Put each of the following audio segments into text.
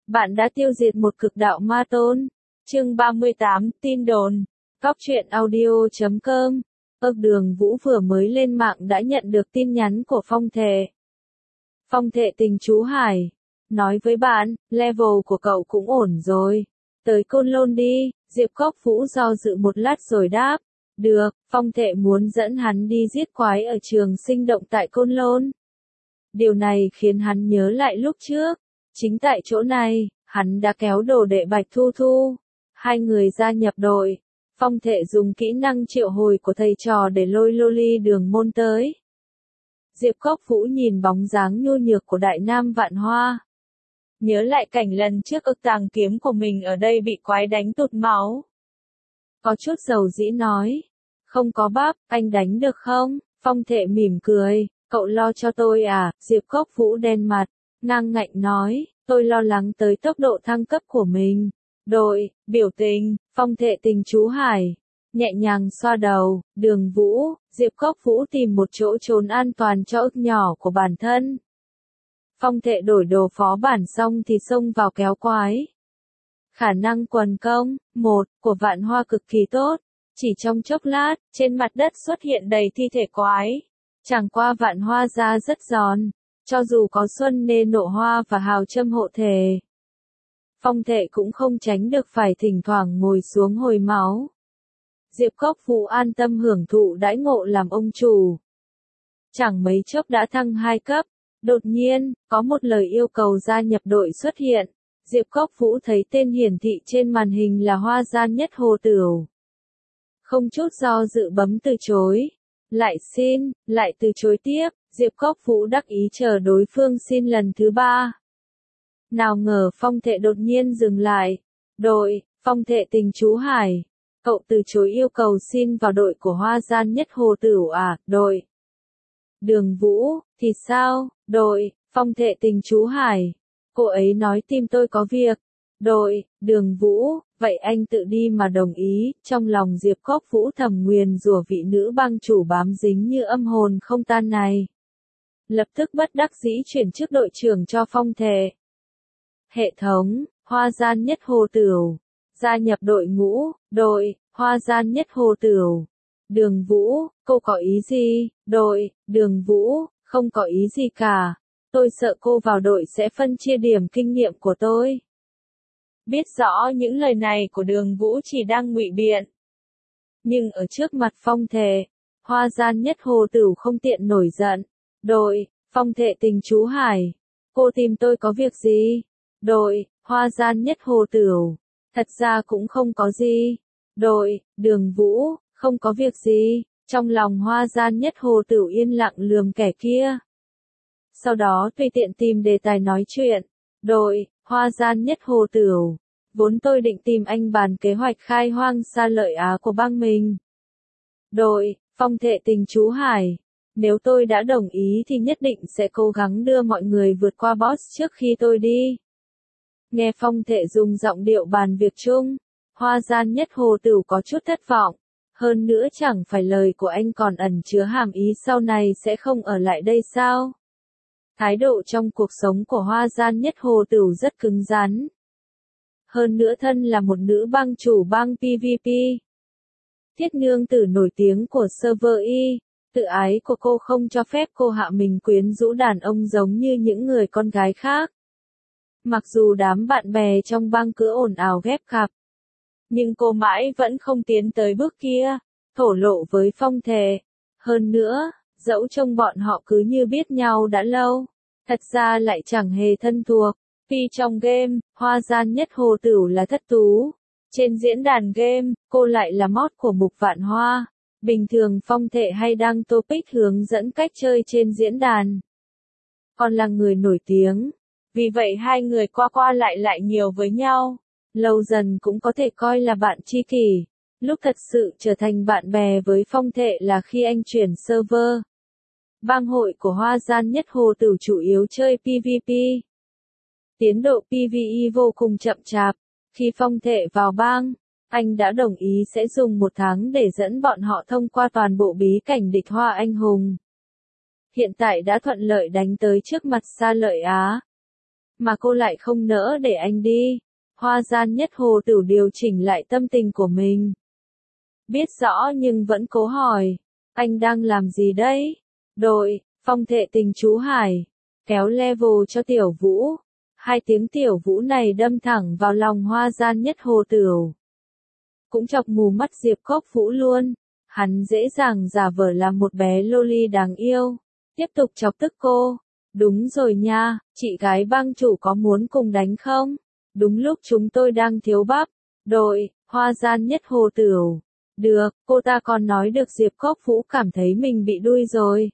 Bạn đã tiêu diệt một cực đạo ma tôn. Chương 38, tin đồn. Góc truyện audio.com. Đường Vũ vừa mới lên mạng đã nhận được tin nhắn của Phong Thệ. Phong Thệ tình chú Hải. Nói với bạn, level của cậu cũng ổn rồi. Tới Côn Lôn đi, Diệp Cốc Vũ do dự một lát rồi đáp. Được, Phong Thệ muốn dẫn hắn đi giết quái ở trường sinh động tại Côn Lôn. Điều này khiến hắn nhớ lại lúc trước. Chính tại chỗ này, hắn đã kéo đồ đệ Bạch Thu Thu. Hai người gia nhập đội. Phong Thệ dùng kỹ năng triệu hồi của thầy trò để lôi Loli Đường Môn tới. Diệp Cốc Vũ nhìn bóng dáng nhu nhược của Đại Nam Vạn Hoa. Nhớ lại cảnh lần trước ức tàng kiếm của mình ở đây bị quái đánh tụt máu. Có chút dầu dĩ nói. Không có bắp, anh đánh được không? Phong Thệ mỉm cười. Cậu lo cho tôi à? Diệp Cốc Vũ đen mặt, ngang ngạnh nói. Tôi lo lắng tới tốc độ thăng cấp của mình. Đội, biểu tình, Phong Thệ tình chú Hải. Nhẹ nhàng xoa đầu, Đường Vũ, Diệp Cốc Vũ tìm một chỗ trốn an toàn cho ức nhỏ của bản thân. Phong Thệ đổi đồ phó bản xong thì xông vào kéo quái. Khả năng quần công, 1, của Vạn Hoa cực kỳ tốt. Chỉ trong chốc lát, trên mặt đất xuất hiện đầy thi thể quái. Chẳng qua Vạn Hoa ra rất giòn. Cho dù có Xuân Nê Nộ Hoa và Hào Châm hộ thể. Phong Thệ cũng không tránh được phải thỉnh thoảng ngồi xuống hồi máu. Diệp Cốc Vũ an tâm hưởng thụ đãi ngộ làm ông chủ. Chẳng mấy chốc đã thăng 2 cấp. Đột nhiên, có một lời yêu cầu gia nhập đội xuất hiện. Diệp Cốc Vũ thấy tên hiển thị trên màn hình là Hoa Gian Nhất Hồ Tửu. Không chút do dự bấm từ chối. Lại xin, lại từ chối tiếp. Diệp Cốc Vũ đắc ý chờ đối phương xin lần thứ 3. Nào ngờ Phong Thệ đột nhiên dừng lại. Đội, Phong Thệ tình chú Hải. Cậu từ chối yêu cầu xin vào đội của Hoa Gian Nhất Hồ Tửu à? Đội. Đường Vũ, thì sao? Đội, Phong Thệ tình chú Hải. Cô ấy nói tìm tôi có việc. Đội, Đường Vũ, vậy anh tự đi mà đồng ý. Trong lòng Diệp Cốc Vũ thầm nguyền rủa vị nữ bang chủ bám dính như âm hồn không tan này. Lập tức bất đắc dĩ chuyển chức đội trưởng cho Phong Thệ. Hệ thống, Hoa Gian Nhất Hồ Tửu. Gia nhập đội ngũ, đội, Hoa Gian Nhất Hồ Tửu. Đường Vũ, cô có ý gì? Đội, Đường Vũ, không có ý gì cả. Tôi sợ cô vào đội sẽ phân chia điểm kinh nghiệm của tôi. Biết rõ những lời này của Đường Vũ chỉ đang ngụy biện. Nhưng ở trước mặt Phong Thệ, Hoa Gian Nhất Hồ Tửu không tiện nổi giận. Đội, Phong Thệ tình chú Hải. Cô tìm tôi có việc gì? Đội, Hoa Gian Nhất Hồ Tửu. Thật ra cũng không có gì. Đội, Đường Vũ, không có việc gì. Trong lòng Hoa Gian Nhất Hồ Tửu yên lặng lườm kẻ kia. Sau đó tùy tiện tìm đề tài nói chuyện. Đội, Hoa Gian Nhất Hồ Tửu. Vốn tôi định tìm anh bàn kế hoạch khai hoang xa lợi Á của bang mình. Đội, Phong Thệ tình chú Hải. Nếu tôi đã đồng ý thì nhất định sẽ cố gắng đưa mọi người vượt qua boss trước khi tôi đi. Nghe Phong Thệ dùng giọng điệu bàn việc chung, Hoa Gian Nhất Hồ Tửu có chút thất vọng. Hơn nữa chẳng phải lời của anh còn ẩn chứa hàm ý sau này sẽ không ở lại đây sao? Thái độ trong cuộc sống của Hoa Gian Nhất Hồ Tửu rất cứng rắn. Hơn nữa thân là một nữ bang chủ bang PVP. Thiết nương tử nổi tiếng của server Y. Tự ái của cô không cho phép cô hạ mình quyến rũ đàn ông giống như những người con gái khác. Mặc dù đám bạn bè trong bang cứ ồn ào ghép cặp, nhưng cô mãi vẫn không tiến tới bước kia, thổ lộ với Phong Thệ. Hơn nữa, dẫu trông bọn họ cứ như biết nhau đã lâu, thật ra lại chẳng hề thân thuộc. Vì trong game, Hoa Gian Nhất Hồ Tửu là thất tú. Trên diễn đàn game, cô lại là mod của Mục Vạn Hoa. Bình thường Phong Thệ hay đăng topic hướng dẫn cách chơi trên diễn đàn. Còn là người nổi tiếng. Vì vậy hai người qua qua lại nhiều với nhau. Lâu dần cũng có thể coi là bạn tri kỷ. Lúc thật sự trở thành bạn bè với Phong Thệ là khi anh chuyển server. Bang hội của Hoa Gian Nhất Hồ Tửu chủ yếu chơi PVP. Tiến độ PvE vô cùng chậm chạp. Khi Phong Thệ vào bang, anh đã đồng ý sẽ dùng 1 tháng để dẫn bọn họ thông qua toàn bộ bí cảnh địch Hoa Anh Hùng. Hiện tại đã thuận lợi đánh tới trước mặt xa lợi Á. mà cô lại không nỡ để anh đi. Hoa gian nhất hồ tửu điều chỉnh lại tâm tình của mình. Biết rõ nhưng vẫn cố hỏi. Anh đang làm gì đấy? Đội, Phong thệ tình chú Hải. Kéo level cho Tiểu Vũ. Hai tiếng Tiểu Vũ này đâm thẳng vào lòng hoa gian nhất hồ tửu. Cũng chọc mù mắt Diệp Cốc Vũ luôn. Hắn dễ dàng giả vờ làm một bé loli đáng yêu. Tiếp tục chọc tức cô. Đúng rồi nha, chị gái bang chủ có muốn cùng đánh không? Đúng lúc chúng tôi đang thiếu bắp. Đội, hoa gian nhất hồ tửu. Được, cô ta còn nói được Diệp Cốc Vũ cảm thấy mình bị đuôi rồi.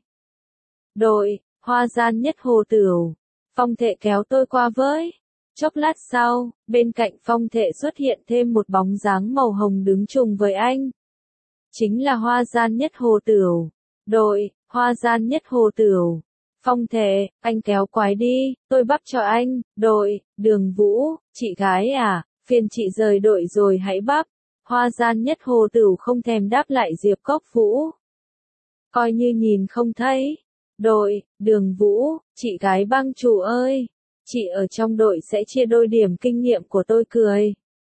Đội, hoa gian nhất hồ tửu. Phong thệ kéo tôi qua với. Chốc lát sau, bên cạnh Phong thệ xuất hiện thêm một bóng dáng màu hồng đứng trùng với anh. Chính là hoa gian nhất hồ tửu. Đội, hoa gian nhất hồ tửu. Phong thệ, anh kéo quái đi, tôi bắp cho anh. Đội, Đường Vũ, chị gái à, phiền chị rời đội rồi hãy bắp. Hoa gian nhất hồ tửu không thèm đáp lại Diệp Cốc Vũ. Coi như nhìn không thấy. Đội, Đường Vũ, chị gái bang chủ ơi, chị ở trong đội sẽ chia đôi điểm kinh nghiệm của tôi cười.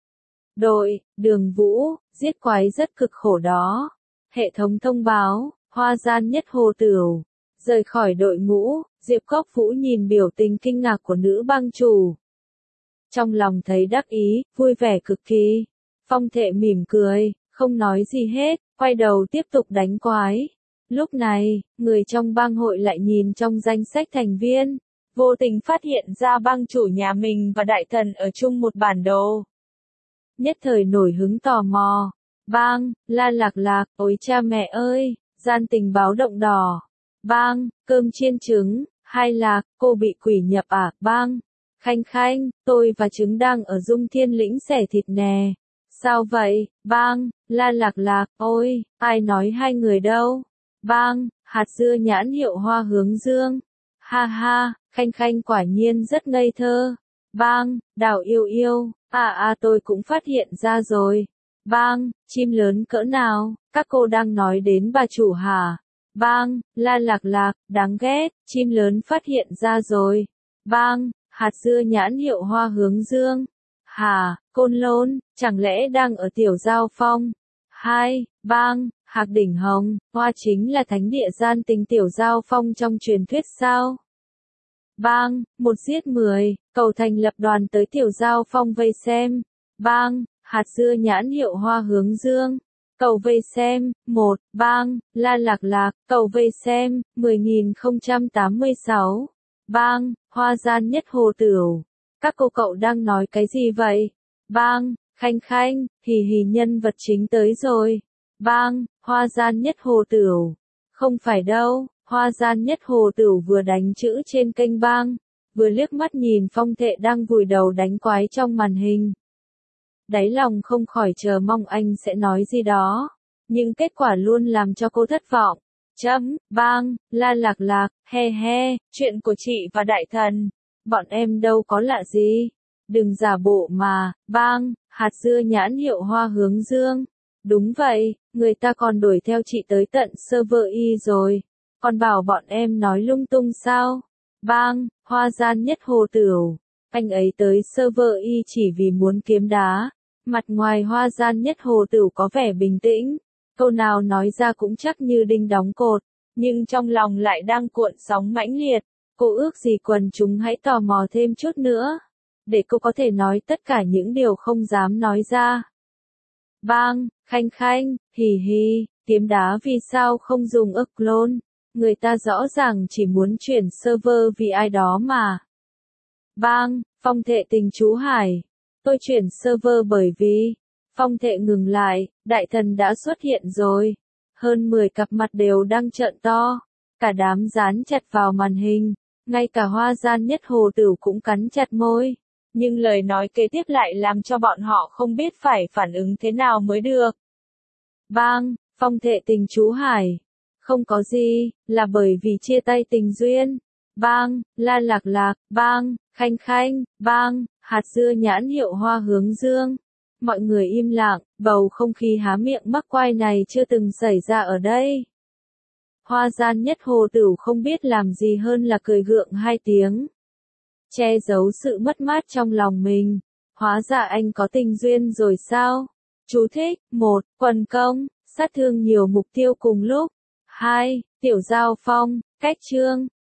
Đội, Đường Vũ, giết quái rất cực khổ đó. Hệ thống thông báo, hoa gian nhất hồ tửu. Rời khỏi đội ngũ, Diệp Cốc Vũ nhìn biểu tình kinh ngạc của nữ bang chủ. Trong lòng thấy đắc ý, vui vẻ cực kỳ. Phong thệ mỉm cười, không nói gì hết, quay đầu tiếp tục đánh quái. Lúc này, người trong bang hội lại nhìn trong danh sách thành viên, vô tình phát hiện ra bang chủ nhà mình và đại thần ở chung một bản đồ. Nhất thời nổi hứng tò mò. Bang, La Lạc Lạc, ôi cha mẹ ơi, gian tình báo động đỏ. Bang, cơm chiên trứng, Hai Lạc, cô bị quỷ nhập à? Bang, Khanh Khanh, tôi và trứng đang ở Dung Thiên Lĩnh xẻ thịt nè. Sao vậy? Bang, La Lạc Lạc, ôi, ai nói hai người đâu? Bang, hạt dưa nhãn hiệu Hoa Hướng Dương. Ha ha, Khanh Khanh quả nhiên rất ngây thơ. Bang, Đào Yêu Yêu, tôi cũng phát hiện ra rồi. Bang, chim lớn cỡ nào, các cô đang nói đến bà chủ hả? Bang, La Lạc Lạc, đáng ghét, chim lớn phát hiện ra rồi. Bang, hạt dưa nhãn hiệu Hoa Hướng Dương. Hà, Côn Lôn, chẳng lẽ đang ở Tiểu Giao Phong? Hai, Bang, Hạc Đỉnh Hồng, Hoa chính là thánh địa gian tình Tiểu Giao Phong trong truyền thuyết sao? Bang, một giết 10, cầu thành lập đoàn tới Tiểu Giao Phong vây xem. Bang, hạt dưa nhãn hiệu Hoa Hướng Dương. Cầu vây xem, 1, Bang, La Lạc Lạc, cầu vây xem, 10.086. Bang, hoa gian nhất hồ tửu. Các cô cậu đang nói cái gì vậy? Bang, Khanh Khanh, hì hì nhân vật chính tới rồi. Bang, hoa gian nhất hồ tửu. Không phải đâu, hoa gian nhất hồ tửu vừa đánh chữ trên kênh bang, vừa liếc mắt nhìn Phong thệ đang vùi đầu đánh quái trong màn hình. Đáy lòng không khỏi chờ mong anh sẽ nói gì đó, nhưng kết quả luôn làm cho cô thất vọng. Bang, La Lạc Lạc, he he, chuyện của chị và đại thần, bọn em đâu có lạ gì. Đừng giả bộ mà. Bang, hạt dưa nhãn hiệu Hoa Hướng Dương. Đúng vậy, người ta còn đuổi theo chị tới tận server Y rồi. Còn bảo bọn em nói lung tung sao? Bang, hoa gian nhất hồ tửu. Anh ấy tới server Y chỉ vì muốn kiếm đá. Mặt ngoài hoa gian nhất hồ tửu có vẻ bình tĩnh. Câu nào nói ra cũng chắc như đinh đóng cột. Nhưng trong lòng lại đang cuộn sóng mãnh liệt. Cô ước gì quần chúng hãy tò mò thêm chút nữa, để cô có thể nói tất cả những điều không dám nói ra. Bang, Khanh Khanh, hì hì, kiếm đá vì sao không dùng ức clone? Người ta rõ ràng chỉ muốn chuyển server vì ai đó mà. Bang, Phong thệ tình chú Hải. Tôi chuyển server bởi vì... Phong thệ ngừng lại, đại thần đã xuất hiện rồi. Hơn 10 cặp mặt đều đang trợn to. Cả đám dán chặt vào màn hình. Ngay cả hoa gian nhất hồ tửu cũng cắn chặt môi. Nhưng lời nói kế tiếp lại làm cho bọn họ không biết phải phản ứng thế nào mới được. Bang, Phong thệ tình chú Hải. Không có gì, là bởi vì chia tay tình duyên. Bang, La Lạc Lạc, bang, Khanh Khanh, bang, hạt dưa nhãn hiệu Hoa Hướng Dương. Mọi người im lặng, bầu không khí há miệng mắc quai này chưa từng xảy ra ở đây. Hoa gian nhất hồ tửu không biết làm gì hơn là cười gượng 2 tiếng. che giấu sự mất mát trong lòng mình. Hóa ra anh có tình duyên rồi sao? Chú thích: 1. Quần công, sát thương nhiều mục tiêu cùng lúc. 2. Tiểu giao phong, cách chương.